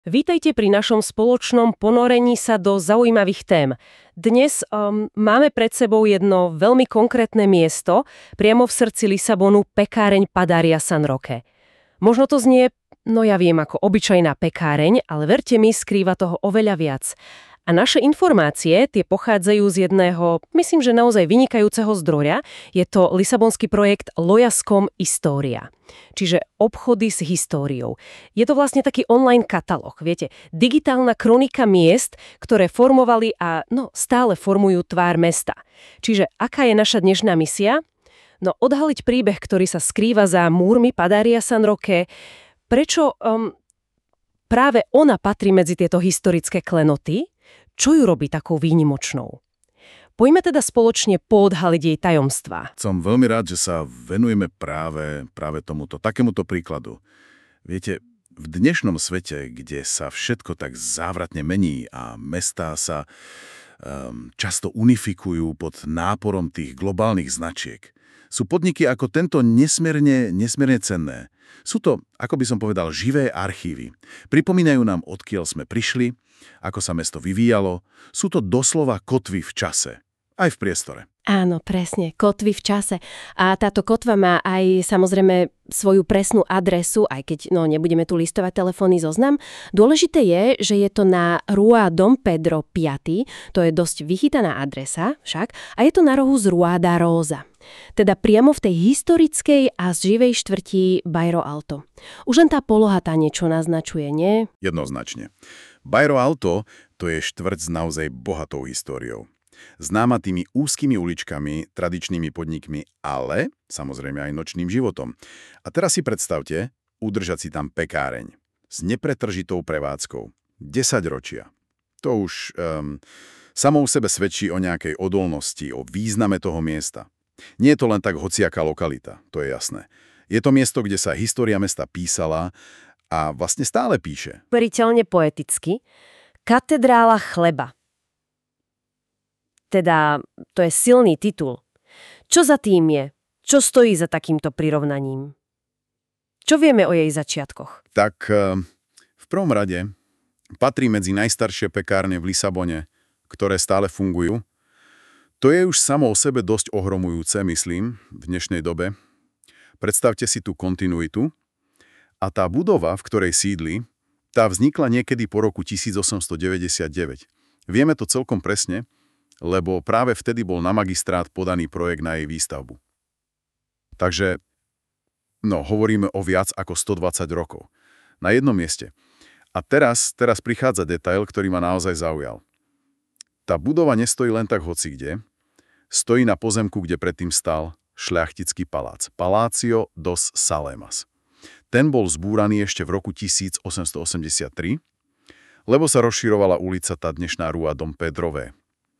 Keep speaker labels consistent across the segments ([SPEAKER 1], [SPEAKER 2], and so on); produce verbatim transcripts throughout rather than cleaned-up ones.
[SPEAKER 1] Vítajte pri našom spoločnom ponorení sa do zaujímavých tém. Dnes um, máme pred sebou jedno veľmi konkrétne miesto, priamo v srdci Lisabonu, pekáreň Padaria San Roque. Možno to znie, no ja viem, ako obyčajná pekáreň, ale verte mi, skrýva toho oveľa viac. A naše informácie, tie pochádzajú z jedného, myslím, že naozaj vynikajúceho zdroja. Je to lisabonský projekt Lojascom História, čiže obchody s históriou. Je to vlastne taký online katalóg, viete, digitálna kronika miest, ktoré formovali a no, stále formujú tvár mesta. Čiže aká je naša dnešná misia? No odhaliť príbeh, ktorý sa skrýva za múrmi Padaria San Roque, prečo um, práve ona patrí medzi tieto historické klenoty. Čo ju robí takou výnimočnou? Poďme teda spoločne poodhaliť jej tajomstvá.
[SPEAKER 2] Som veľmi rád, že sa venujeme práve, práve tomuto, takémuto príkladu. Viete, v dnešnom svete, kde sa všetko tak závratne mení a mestá sa um, často unifikujú pod náporom tých globálnych značiek, sú podniky ako tento nesmierne, nesmierne cenné. Sú to, ako by som povedal, živé archívy. Pripomínajú nám, odkiaľ sme prišli, ako sa mesto vyvíjalo. Sú to doslova kotvy v čase, aj v priestore.
[SPEAKER 1] Áno, presne, kotvy v čase. A táto kotva má aj samozrejme svoju presnú adresu, aj keď no, nebudeme tu listovať telefónny zoznam. Dôležité je, že je to na Rua Dom Pedro piaty, to je dosť vychytaná adresa však, a je to na rohu z Rua da Rosa. Teda priamo v tej historickej a živej štvrti Bairro Alto. Už len tá poloha tá niečo naznačuje, nie?
[SPEAKER 2] Jednoznačne. Bairro Alto to je štvrť s naozaj bohatou históriou. Známa tými úzkými uličkami, tradičnými podnikmi, ale samozrejme aj nočným životom. A teraz si predstavte, udržať si tam pekáreň s nepretržitou prevádzkou. desaťročia. To už um, samo u sebe svedčí o nejakej odolnosti, o význame toho miesta. Nie je to len tak hociaká lokalita, to je jasné. Je to miesto, kde sa história mesta písala a vlastne stále píše.
[SPEAKER 1] Veriteľne poeticky. Katedrála chleba. Teda, to je silný titul. Čo za tým je? Čo stojí za takýmto prirovnaním? Čo vieme o jej začiatkoch?
[SPEAKER 2] Tak v prvom rade patrí medzi najstaršie pekárne v Lisabone, ktoré stále fungujú. To je už samo o sebe dosť ohromujúce, myslím, v dnešnej dobe. Predstavte si tú kontinuitu. A tá budova, v ktorej sídli, tá vznikla niekedy po roku tisícosemstodeväťdesiatdeväť. Vieme to celkom presne, lebo práve vtedy bol na magistrát podaný projekt na jej výstavbu. Takže, no, hovoríme o viac ako stodvadsať rokov. Na jednom mieste. A teraz, teraz prichádza detail, ktorý ma naozaj zaujal. Tá budova nestojí len tak hocikde, stojí na pozemku, kde predtým stal šľachtický palác. Palácio dos Salemas. Ten bol zbúraný ešte v roku tisícosemstoosemdesiattri, lebo sa rozširovala ulica tá dnešná Rua Dom Pedrové.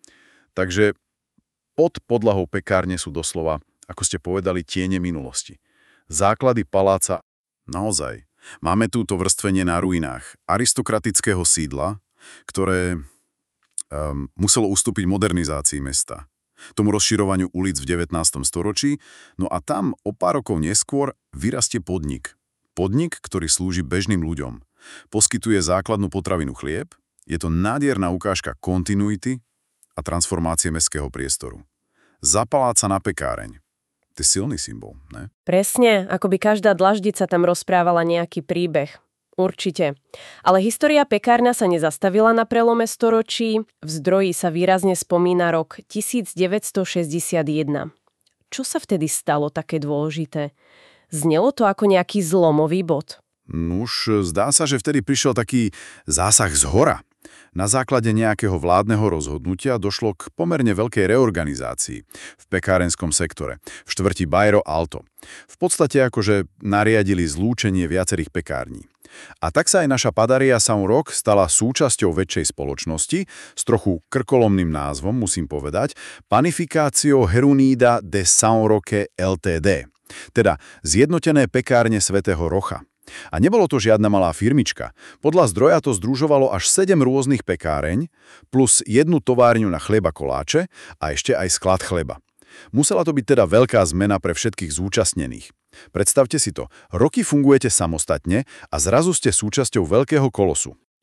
[SPEAKER 2] Takže pod podlahou pekárne sú doslova, ako ste povedali, tiene minulosti. Základy paláca, naozaj. Máme túto vrstvenie na ruinách aristokratického sídla, ktoré um, muselo ustúpiť modernizácii mesta, tomu rozširovaniu ulic v devätnástom storočí, no a tam o pár rokov neskôr vyrastie podnik. Podnik, ktorý slúži bežným ľuďom. Poskytuje základnú potravinu chlieb, je to nádherná ukážka kontinuity a transformácie mestského priestoru. Zapaláca na pekáreň. To je silný symbol, ne?
[SPEAKER 1] Presne, ako by každá dlaždica tam rozprávala nejaký príbeh. Určite. Ale história pekárňa sa nezastavila na prelome storočí. V zdroji sa výrazne spomína rok tisícdeväťstošesťdesiatjeden. Čo sa vtedy stalo také dôležité? Znelo to ako nejaký zlomový bod?
[SPEAKER 2] Nuž, zdá sa, že vtedy prišiel taký zásah zhora. Na základe nejakého vládneho rozhodnutia došlo k pomerne veľkej reorganizácii v pekárenskom sektore, v štvrti Bairro Alto. V podstate akože nariadili zlúčenie viacerých pekární. A tak sa aj naša Padaria San Roque stala súčasťou väčšej spoločnosti s trochu krkolomným názvom, musím povedať, Panificatio Jerunida de San Roque el té dé, teda Zjednotené pekárne svätého Rocha. A nebolo to žiadna malá firmička. Podľa zdroja to združovalo až sedem rôznych pekáreň, plus jednu továrňu na chleba koláče a ešte aj sklad chleba. Musela to byť teda veľká zmena pre všetkých zúčastnených. Predstavte si to, roky fungujete samostatne a zrazu ste súčasťou veľkého kolosu.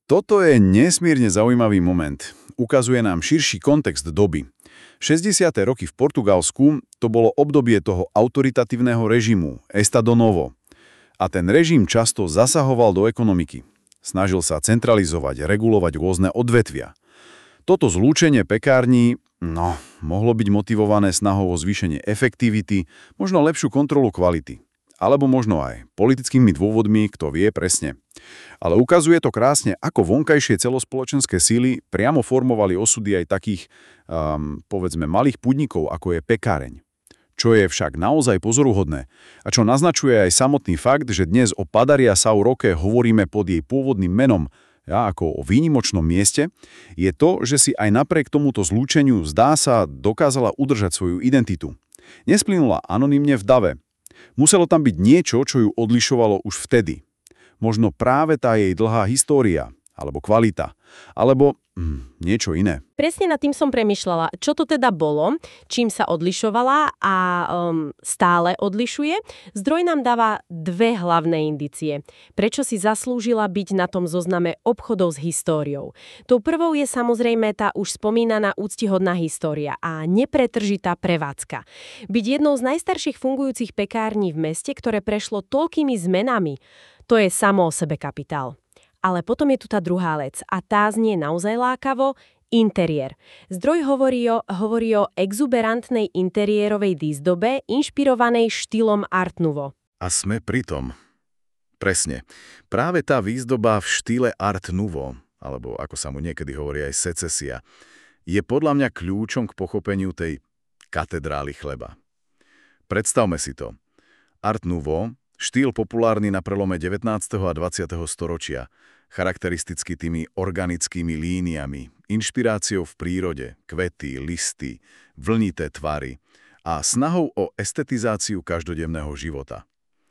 [SPEAKER 2] Toto je nesmierne zaujímavý moment. Ukazuje nám širší kontext doby. šesťdesiate roky v Portugalsku to bolo obdobie toho autoritatívneho režimu, Estado Novo. A ten režim často zasahoval do ekonomiky. Snažil sa centralizovať, regulovať rôzne odvetvia. Toto zlúčenie pekární, no, mohlo byť motivované snahou o zvýšenie efektivity, možno lepšiu kontrolu kvality. Alebo možno aj politickými dôvodmi, kto vie presne. Ale ukazuje to krásne, ako vonkajšie celospoločenské síly priamo formovali osudy aj takých, um, povedzme, malých podnikov, ako je pekáreň. Čo je však naozaj pozoruhodné a čo naznačuje aj samotný fakt, že dnes o Padaria São Roque hovoríme pod jej pôvodným menom, ja, ako o výnimočnom mieste, je to, že si aj napriek tomuto zlúčeniu zdá sa dokázala udržať svoju identitu. Nesplynula anonymne v dave. Muselo tam byť niečo, čo ju odlišovalo už vtedy. Možno práve tá jej dlhá história, alebo kvalita, alebo hm, niečo iné.
[SPEAKER 1] Presne nad tým som premýšľala, čo to teda bolo, čím sa odlišovala a um, stále odlišuje. Zdroj nám dáva dve hlavné indície. Prečo si zaslúžila byť na tom zozname obchodov s históriou? Tou prvou je samozrejme tá už spomínaná úctihodná história a nepretržitá prevádzka. Byť jednou z najstarších fungujúcich pekární v meste, ktoré prešlo toľkými zmenami, to je samo o sebe kapitál. Ale potom je tu tá druhá vec a tá znie naozaj lákavo, interiér. Zdroj hovorí o, hovorí o exuberantnej interiérovej výzdobe inšpirovanej štýlom Art Nouveau.
[SPEAKER 2] A sme pri tom. Presne. Práve tá výzdoba v štýle Art Nouveau, alebo ako sa mu niekedy hovorí aj secesia, je podľa mňa kľúčom k pochopeniu tej katedrály chleba. Predstavme si to. Art Nouveau, štýl populárny na prelome devätnásteho a dvadsiateho storočia, charakteristicky tými organickými líniami, inšpiráciou v prírode, kvety, listy, vlnité tvary a snahou o estetizáciu každodenného života.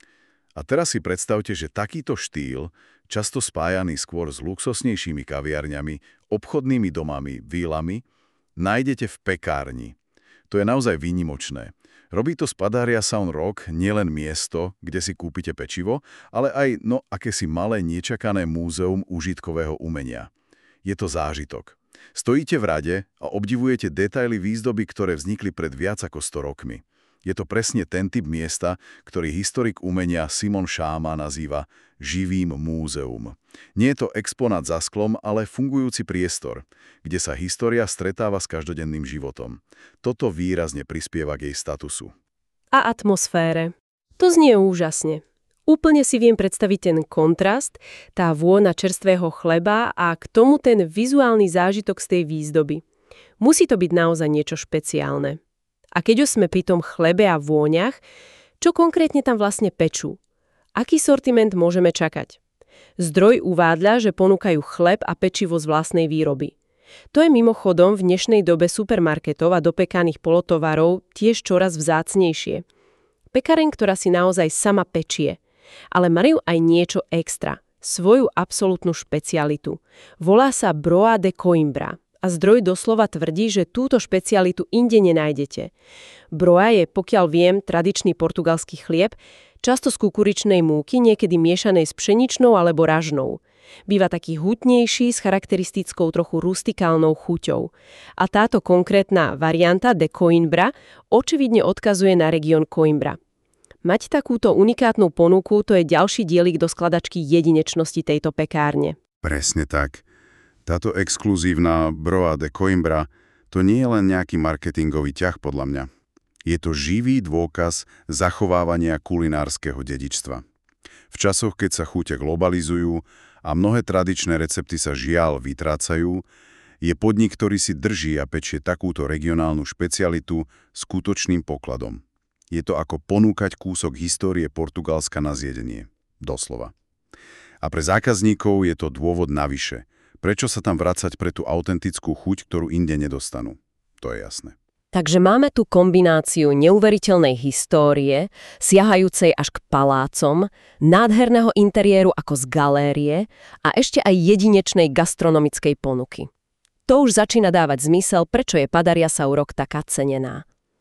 [SPEAKER 2] A teraz si predstavte, že takýto štýl, často spájaný skôr s luxusnejšími kaviarňami, obchodnými domami, vílami, nájdete v pekárni. To je naozaj výnimočné. Robí to z Padaria São Roque nielen miesto, kde si kúpite pečivo, ale aj no akési malé nečakané múzeum užitkového umenia. Je to zážitok. Stojíte v rade a obdivujete detaily výzdoby, ktoré vznikli pred viac ako sto rokmi. Je to presne ten typ miesta, ktorý historik umenia Simon Schama nazýva živým múzeum. Nie je to exponát za sklom, ale fungujúci priestor, kde sa história stretáva s každodenným životom. Toto výrazne prispieva k jej statusu.
[SPEAKER 1] A atmosfére. To znie úžasne. Úplne si viem predstaviť ten kontrast, tá vôňa čerstvého chleba a k tomu ten vizuálny zážitok z tej výzdoby. Musí to byť naozaj niečo špeciálne. A keď už sme pri tom chlebe a vôňach, čo konkrétne tam vlastne pečú? Aký sortiment môžeme čakať? Zdroj uvádľa, že ponúkajú chleb a pečivo z vlastnej výroby. To je mimochodom v dnešnej dobe supermarketov a dopekaných polotovarov tiež čoraz vzácnejšie. Pekareň, ktorá si naozaj sama pečie. Ale majú aj niečo extra, svoju absolútnu špecialitu. Volá sa Broa de Coimbra. A zdroj doslova tvrdí, že túto špecialitu inde nenájdete. Broa je, pokiaľ viem, tradičný portugalský chlieb, často z kukuričnej múky, niekedy miešanej s pšeničnou alebo ražnou. Býva taký hutnejší, s charakteristickou trochu rustikálnou chuťou. A táto konkrétna varianta de Coimbra očividne odkazuje na región Coimbra. Mať takúto unikátnu ponuku, to je ďalší dielik do skladačky jedinečnosti tejto pekárne.
[SPEAKER 2] Presne tak. Táto exkluzívna Broa de Coimbra to nie je len nejaký marketingový ťah podľa mňa. Je to živý dôkaz zachovávania kulinárskeho dedičstva. V časoch, keď sa chute globalizujú a mnohé tradičné recepty sa žiaľ vytrácajú, je podnik, ktorý si drží a pečie takúto regionálnu špecialitu skutočným pokladom. Je to ako ponúkať kúsok histórie Portugalska na zjedenie. Doslova. A pre zákazníkov je to dôvod navyše. Prečo sa tam vracať pre tú autentickú chuť, ktorú inde nedostanú? To je jasné.
[SPEAKER 1] Takže máme tu kombináciu neuveriteľnej histórie, siahajúcej až k palácom, nádherného interiéru ako z galérie a ešte aj jedinečnej gastronomickej ponuky. To už začína dávať zmysel, prečo je Padaria São Roque taká cenená.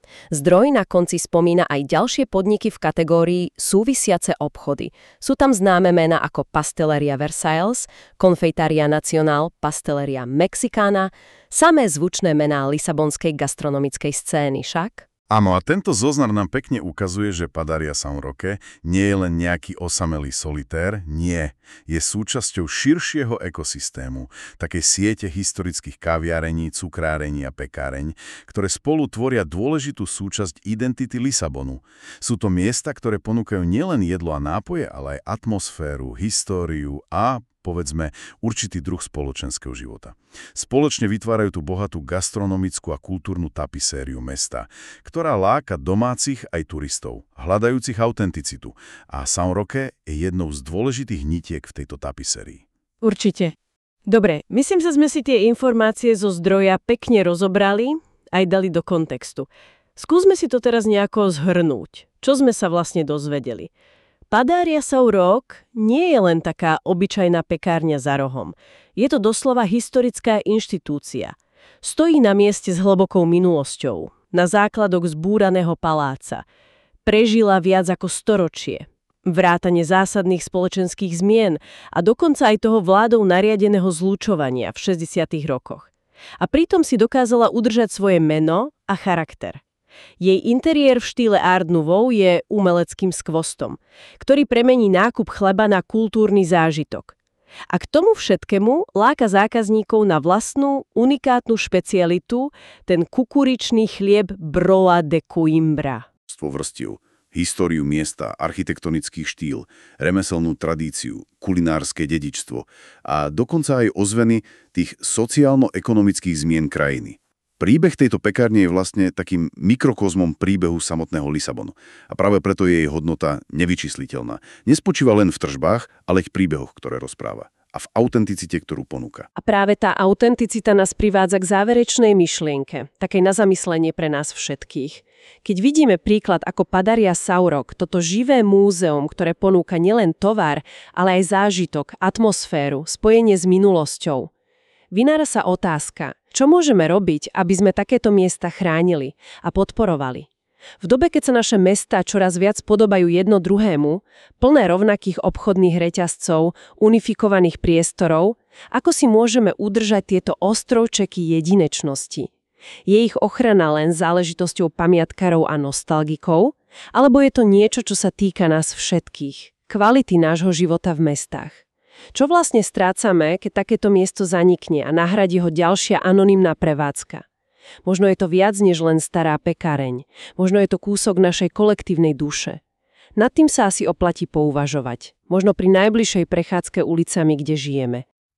[SPEAKER 1] Zdroj na konci spomína aj ďalšie podniky v kategórii súvisiace obchody. Sú tam známe mená ako Pasteleria Versailles, Confeitaria Nacional, Pasteleria Mexicana, samé zvučné mená lisabonskej gastronomickej scény však.
[SPEAKER 2] Áno, a tento zoznam nám pekne ukazuje, že Padaria São Roque nie je len nejaký osamelý solitér, nie. Je súčasťou širšieho ekosystému, takej siete historických kaviarení, cukrárení a pekáreň, ktoré spolu tvoria dôležitú súčasť identity Lisabonu. Sú to miesta, ktoré ponúkajú nielen jedlo a nápoje, ale aj atmosféru, históriu a povedzme, určitý druh spoločenského života. Spoločne vytvárajú tú bohatú gastronomickú a kultúrnu tapisériu mesta, ktorá láka domácich aj turistov, hľadajúcich autenticitu. A São Roque je jednou z dôležitých nitiek v tejto tapisérii.
[SPEAKER 3] Určite. Dobre, myslím sa, sme si tie informácie zo zdroja pekne rozobrali, aj dali do kontextu. Skúsme si to teraz nejako zhrnúť. Čo sme sa vlastne dozvedeli? Padaria São Roque nie je len taká obyčajná pekárňa za rohom. Je to doslova historická inštitúcia. Stojí na mieste s hlbokou minulosťou, na základoch zbúraného paláca. Prežila viac ako storočie. Vrátane zásadných spoločenských zmien a dokonca aj toho vládou nariadeného zlučovania v šesťdesiatych rokoch. A pritom si dokázala udržať svoje meno a charakter. Jej interiér v štýle Art Nouveau je umeleckým skvostom, ktorý premení nákup chleba na kultúrny zážitok. A k tomu všetkému láka zákazníkov na vlastnú, unikátnu špecialitu, ten kukuričný chlieb Broa de Coimbra.
[SPEAKER 2] Vrstiev, históriu miesta, architektonický štýl, remeselnú tradíciu, kulinárske dedičstvo a dokonca aj ozveny tých sociálno-ekonomických zmien krajiny. Príbeh tejto pekárne je vlastne takým mikrokozmom príbehu samotného Lisabonu. A práve preto je jej hodnota nevyčísliteľná. Nespočíva len v tržbách, ale aj v príbehoch, ktoré rozpráva. A v autenticite, ktorú ponúka.
[SPEAKER 1] A práve tá autenticita nás privádza k záverečnej myšlienke, takej na zamyslenie pre nás všetkých. Keď vidíme príklad ako Padaria São Roque, toto živé múzeum, ktoré ponúka nielen tovar, ale aj zážitok, atmosféru, spojenie s minulosťou, vynára sa otázka, čo môžeme robiť, aby sme takéto miesta chránili a podporovali. V dobe, keď sa naše mestá čoraz viac podobajú jedno druhému, plné rovnakých obchodných reťazcov, unifikovaných priestorov, ako si môžeme udržať tieto ostrovčeky jedinečnosti? Je ich ochrana len záležitosťou pamiatkárov a nostalgikov, alebo je to niečo, čo sa týka nás všetkých, kvality nášho života v mestách? Čo vlastne strácame, keď takéto miesto zanikne a nahradí ho ďalšia anonymná prevádzka? Možno je to viac než len stará pekáreň. Možno je to kúsok našej kolektívnej duše. Nad tým sa asi oplatí pouvažovať. Možno pri najbližšej prechádzke ulicami, kde žijeme.